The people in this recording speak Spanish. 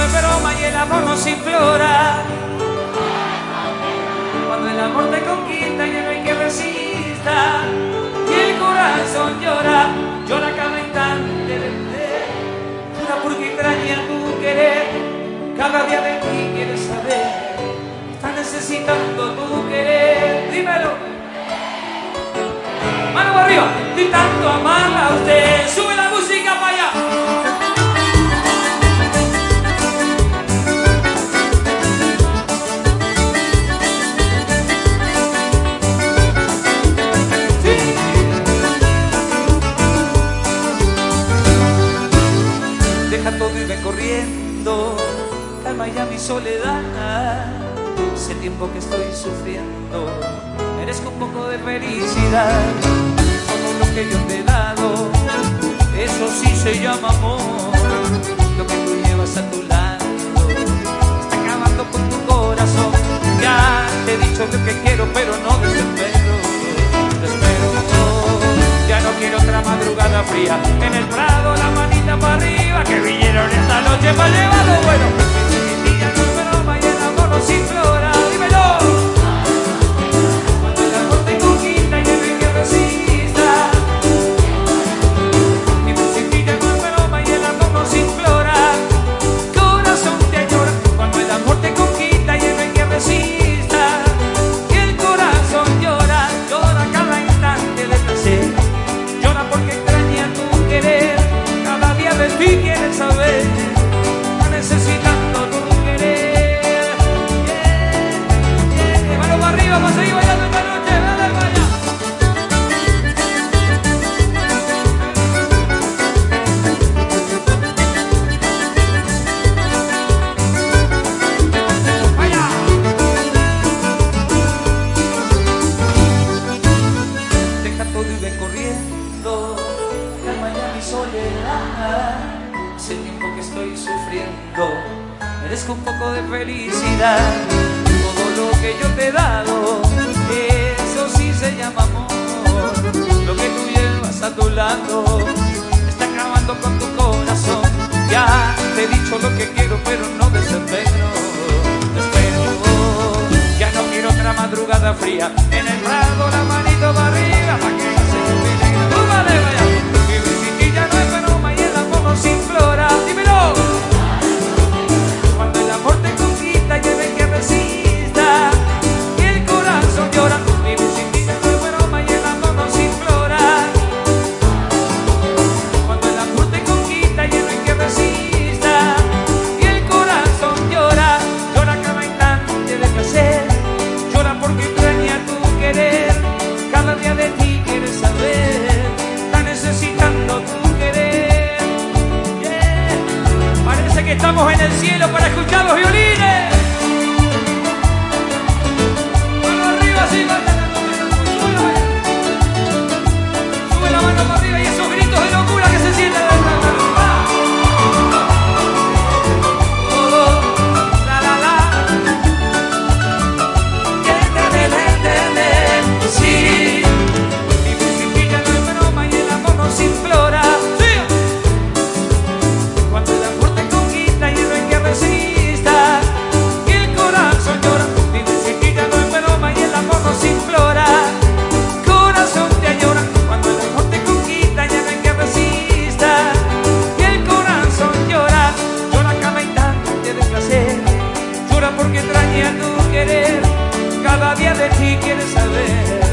es broma y el amor nos implora. Cuando el amor te conquista y no hay que resista, y el corazón llora, llora cada instante de usted. Llora porque extraña tu querer, cada día de ti quiere saber. Está necesitando tu querer, dímelo. Mano para arriba, de tanto amarla a usted. Sube la música para allá. Deja todo y ven corriendo, calma ya mi soledad. Hace tiempo que estoy sufriendo, merezco un poco de felicidad. Todo lo que yo te he dado, eso sí se llama amor. Lo que tú llevas a tu lado está acabando con tu corazón. Ya te he dicho lo que quiero, pero no desespero. Ya no quiero otra madrugada fría en el prado, la manita para arriba, que vinieron esta noche para llevarlo bueno. Mi día no es broma y el amor nos implora, dímelo. Cuando el amor te conquista y no hay que resista, mi musiquilla no es broma y el amor nos implora. Corazón te llora cuando el amor te conquista y no hay que resista, y el corazón llora, llora cada instante de placer. Llora porque extraña tu querer, cada día de ti quiere saber. Está necesitando tu querer. Mano para arriba, vamos a seguir bailando esta noche. Dale, vaya. Vaya. Deja todo y ven corriendo, calma ya mi soledad. Hace tiempo que estoy sufriendo, merezco un poco de felicidad. Todo lo que yo te he dado, eso sí se llama amor. Lo que tú llevas a tu lado está acabando con tu corazón. Ya te he dicho lo que quiero, pero no desespero. Ya no quiero otra madrugada fría en el prado, la manito para arriba, pa' que no se olvide. ¡Tú vale, vaya! Mi musiquilla no es broma y el amor nos implora. ¡Dímelo! Cuando el amor te conquista y no hay que resista, y el corazón llora. Mi musiquilla no es broma y el amor nos implora. Cuando el amor te conquista y no hay que resista, y el corazón llora, llora cada instante de placer. Llora porque extraña tu querer, cada día de ti quiere saber. Está necesitando tu querer. Parece que estamos en el cielo para escuchar los violines. Mano arriba, sí, sube la mano para arriba y esos gritos de locura que se sienten. Sí, mi musiquilla no es broma y el amor nos implora. Sí. Cuando el amor te conquista y no hay que resista, y el corazón llora. Mi musiquilla no es broma y el amor nos implora. Corazón te llora cuando el amor te conquista y no hay que resista, y el corazón llora, llora cada instante de placer. Llora porque extraña tu querer, cada día de ti quiere saber.